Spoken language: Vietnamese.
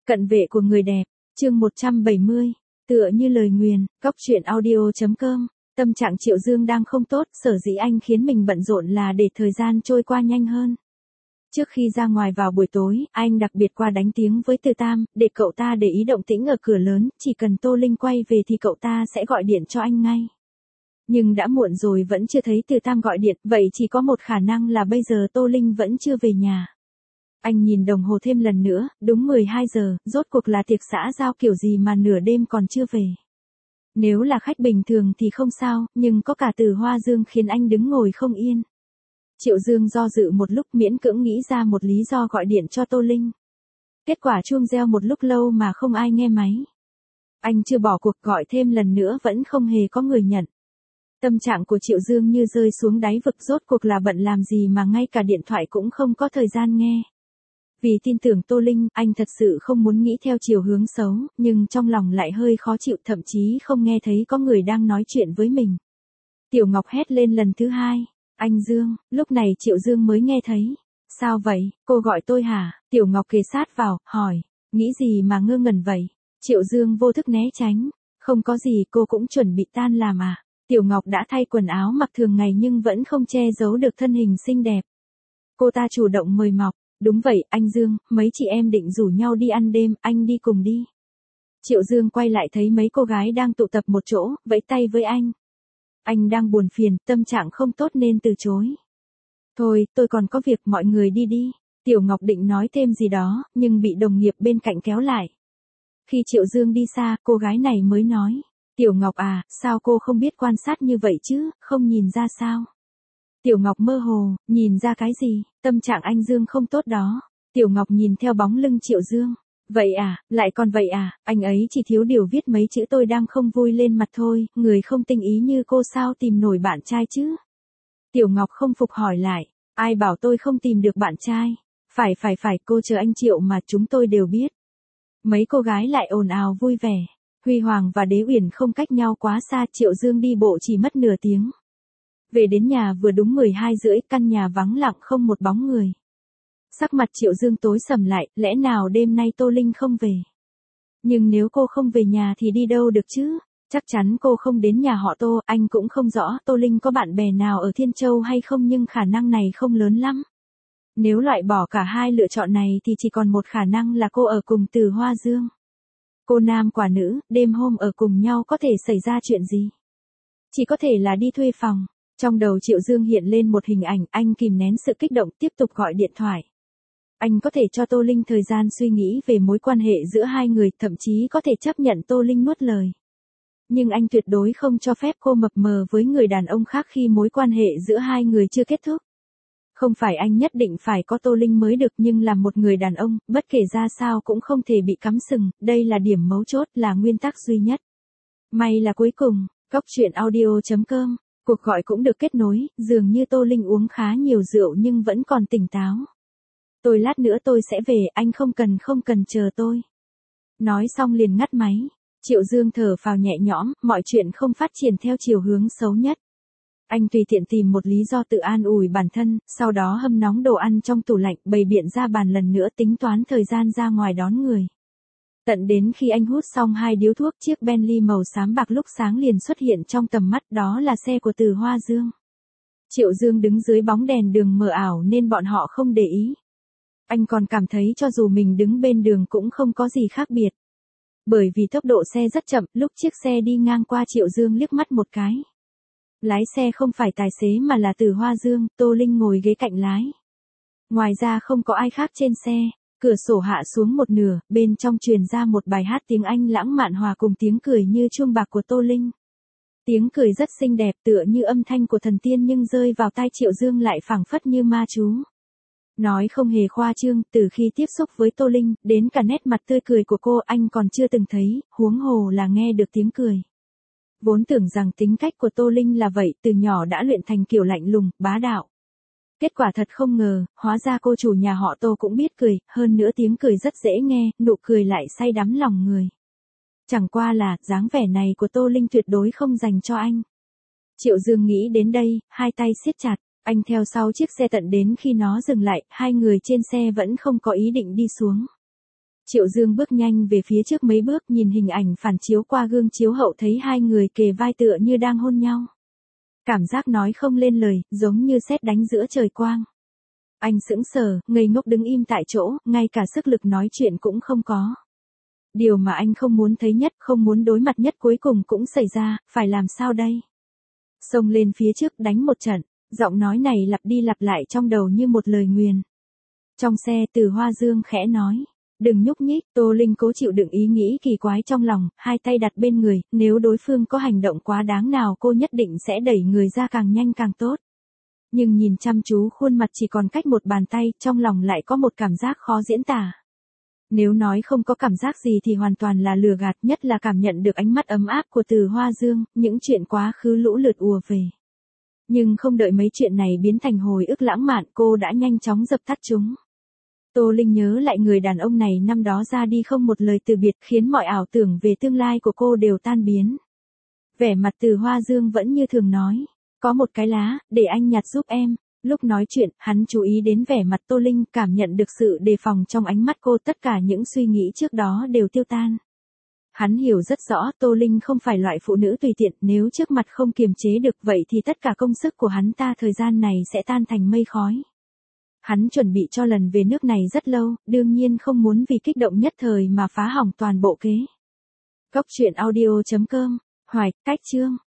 Cận vệ của người đẹp, chương 170, tựa như lời nguyền, góc truyện audio.com. Tâm trạng Triệu Dương đang không tốt, sở dĩ anh khiến mình bận rộn là để thời gian trôi qua nhanh hơn. Trước khi ra ngoài vào buổi tối, anh đặc biệt qua đánh tiếng với Từ Tam, để cậu ta để ý động tĩnh ở cửa lớn, chỉ cần Tô Linh quay về thì cậu ta sẽ gọi điện cho anh ngay. Nhưng đã muộn rồi vẫn chưa thấy Từ Tam gọi điện, vậy chỉ có một khả năng là bây giờ Tô Linh vẫn chưa về nhà. Anh nhìn đồng hồ thêm lần nữa, đúng 12 giờ, rốt cuộc là tiệc xã giao kiểu gì mà nửa đêm còn chưa về. Nếu là khách bình thường thì không sao, nhưng có cả Từ Hoa Dương khiến anh đứng ngồi không yên. Triệu Dương do dự một lúc miễn cưỡng nghĩ ra một lý do gọi điện cho Tô Linh. Kết quả chuông reo một lúc lâu mà không ai nghe máy. Anh chưa bỏ cuộc gọi thêm lần nữa vẫn không hề có người nhận. Tâm trạng của Triệu Dương như rơi xuống đáy vực, rốt cuộc là bận làm gì mà ngay cả điện thoại cũng không có thời gian nghe. Vì tin tưởng Tô Linh, anh thật sự không muốn nghĩ theo chiều hướng xấu, nhưng trong lòng lại hơi khó chịu, thậm chí không nghe thấy có người đang nói chuyện với mình. Tiểu Ngọc hét lên lần thứ hai, anh Dương, lúc này Triệu Dương mới nghe thấy. Sao vậy, cô gọi tôi hả? Tiểu Ngọc kề sát vào, hỏi, nghĩ gì mà ngơ ngẩn vậy? Triệu Dương vô thức né tránh, không có gì, cô cũng chuẩn bị tan làm à? Tiểu Ngọc đã thay quần áo mặc thường ngày nhưng vẫn không che giấu được thân hình xinh đẹp. Cô ta chủ động mời mọc. Đúng vậy, anh Dương, mấy chị em định rủ nhau đi ăn đêm, anh đi cùng đi. Triệu Dương quay lại thấy mấy cô gái đang tụ tập một chỗ, vẫy tay với anh. Anh đang buồn phiền, tâm trạng không tốt nên từ chối. Thôi, tôi còn có việc, mọi người đi đi. Tiểu Ngọc định nói thêm gì đó, nhưng bị đồng nghiệp bên cạnh kéo lại. Khi Triệu Dương đi xa, cô gái này mới nói. Tiểu Ngọc à, sao cô không biết quan sát như vậy chứ, không nhìn ra sao? Tiểu Ngọc mơ hồ, nhìn ra cái gì, tâm trạng anh Dương không tốt đó. Tiểu Ngọc nhìn theo bóng lưng Triệu Dương. Vậy à, lại còn vậy à, anh ấy chỉ thiếu điều viết mấy chữ tôi đang không vui lên mặt thôi, người không tinh ý như cô sao tìm nổi bạn trai chứ? Tiểu Ngọc không phục hỏi lại, ai bảo tôi không tìm được bạn trai? Phải, cô chờ anh Triệu mà, chúng tôi đều biết. Mấy cô gái lại ồn ào vui vẻ. Huy Hoàng và Đế Uyển không cách nhau quá xa, Triệu Dương đi bộ chỉ mất nửa tiếng. Về đến nhà vừa đúng 12 rưỡi, căn nhà vắng lặng không một bóng người. Sắc mặt Triệu Dương tối sầm lại, lẽ nào đêm nay Tô Linh không về? Nhưng nếu cô không về nhà thì đi đâu được chứ? Chắc chắn cô không đến nhà họ Tô, anh cũng không rõ Tô Linh có bạn bè nào ở Thiên Châu hay không, nhưng khả năng này không lớn lắm. Nếu loại bỏ cả hai lựa chọn này thì chỉ còn một khả năng là cô ở cùng Từ Hoa Dương. Cô nam quả nữ, đêm hôm ở cùng nhau có thể xảy ra chuyện gì? Chỉ có thể là đi thuê phòng. Trong đầu Triệu Dương hiện lên một hình ảnh, anh kìm nén sự kích động tiếp tục gọi điện thoại. Anh có thể cho Tô Linh thời gian suy nghĩ về mối quan hệ giữa hai người, thậm chí có thể chấp nhận Tô Linh nuốt lời. Nhưng anh tuyệt đối không cho phép cô mập mờ với người đàn ông khác khi mối quan hệ giữa hai người chưa kết thúc. Không phải anh nhất định phải có Tô Linh mới được, nhưng là một người đàn ông, bất kể ra sao cũng không thể bị cắm sừng, đây là điểm mấu chốt, là nguyên tắc duy nhất. May là cuối cùng, góc truyện audio.com. Cuộc gọi cũng được kết nối, dường như Tô Linh uống khá nhiều rượu nhưng vẫn còn tỉnh táo. Lát nữa tôi sẽ về, anh không cần chờ tôi. Nói xong liền ngắt máy. Triệu Dương thở phào nhẹ nhõm, mọi chuyện không phát triển theo chiều hướng xấu nhất. Anh tùy tiện tìm một lý do tự an ủi bản thân, sau đó hâm nóng đồ ăn trong tủ lạnh, bày biện ra bàn lần nữa tính toán thời gian ra ngoài đón người. Tận đến khi anh hút xong 2 điếu thuốc, chiếc Bentley màu xám bạc lúc sáng liền xuất hiện trong tầm mắt, đó là xe của Từ Hoa Dương. Triệu Dương đứng dưới bóng đèn đường mờ ảo nên bọn họ không để ý. Anh còn cảm thấy cho dù mình đứng bên đường cũng không có gì khác biệt. Bởi vì tốc độ xe rất chậm, lúc chiếc xe đi ngang qua Triệu Dương liếc mắt một cái. Lái xe không phải tài xế mà là Từ Hoa Dương, Tô Linh ngồi ghế cạnh lái. Ngoài ra không có ai khác trên xe. Cửa sổ hạ xuống một nửa, bên trong truyền ra một bài hát tiếng Anh lãng mạn hòa cùng tiếng cười như chuông bạc của Tô Linh. Tiếng cười rất xinh đẹp, tựa như âm thanh của thần tiên, nhưng rơi vào tai Triệu Dương lại phảng phất như ma chú. Nói không hề khoa trương, từ khi tiếp xúc với Tô Linh, đến cả nét mặt tươi cười của cô anh còn chưa từng thấy, huống hồ là nghe được tiếng cười. Vốn tưởng rằng tính cách của Tô Linh là vậy, từ nhỏ đã luyện thành kiểu lạnh lùng, bá đạo. Kết quả thật không ngờ, hóa ra cô chủ nhà họ Tô cũng biết cười, hơn nữa tiếng cười rất dễ nghe, nụ cười lại say đắm lòng người. Chẳng qua là, dáng vẻ này của Tô Linh tuyệt đối không dành cho anh. Triệu Dương nghĩ đến đây, hai tay siết chặt, anh theo sau chiếc xe tận đến khi nó dừng lại, hai người trên xe vẫn không có ý định đi xuống. Triệu Dương bước nhanh về phía trước mấy bước, nhìn hình ảnh phản chiếu qua gương chiếu hậu thấy hai người kề vai tựa như đang hôn nhau. Cảm giác nói không lên lời, giống như sét đánh giữa trời quang. Anh sững sờ, ngây ngốc đứng im tại chỗ, ngay cả sức lực nói chuyện cũng không có. Điều mà anh không muốn thấy nhất, không muốn đối mặt nhất cuối cùng cũng xảy ra, phải làm sao đây? Xông lên phía trước đánh một trận, giọng nói này lặp đi lặp lại trong đầu như một lời nguyền. Trong xe Từ Hoa Dương khẽ nói, đừng nhúc nhích. Tô Linh cố chịu đựng ý nghĩ kỳ quái trong lòng, hai tay đặt bên người, nếu đối phương có hành động quá đáng nào cô nhất định sẽ đẩy người ra càng nhanh càng tốt. Nhưng nhìn chăm chú khuôn mặt chỉ còn cách một bàn tay, trong lòng lại có một cảm giác khó diễn tả. Nếu nói không có cảm giác gì thì hoàn toàn là lừa gạt, nhất là cảm nhận được ánh mắt ấm áp của Từ Hoa Dương, những chuyện quá khứ lũ lượt ùa về. Nhưng không đợi mấy chuyện này biến thành hồi ức lãng mạn, cô đã nhanh chóng dập tắt chúng. Tô Linh nhớ lại người đàn ông này năm đó ra đi không một lời từ biệt, khiến mọi ảo tưởng về tương lai của cô đều tan biến. Vẻ mặt Từ Hoa Dương vẫn như thường nói, có một cái lá, để anh nhặt giúp em. Lúc nói chuyện, hắn chú ý đến vẻ mặt Tô Linh, cảm nhận được sự đề phòng trong ánh mắt cô, tất cả những suy nghĩ trước đó đều tiêu tan. Hắn hiểu rất rõ Tô Linh không phải loại phụ nữ tùy tiện, nếu trước mặt không kiềm chế được vậy thì tất cả công sức của hắn ta thời gian này sẽ tan thành mây khói. Hắn chuẩn bị cho lần về nước này rất lâu, đương nhiên không muốn vì kích động nhất thời mà phá hỏng toàn bộ kế. Góc truyện audio.com, Hoài, Cách Chương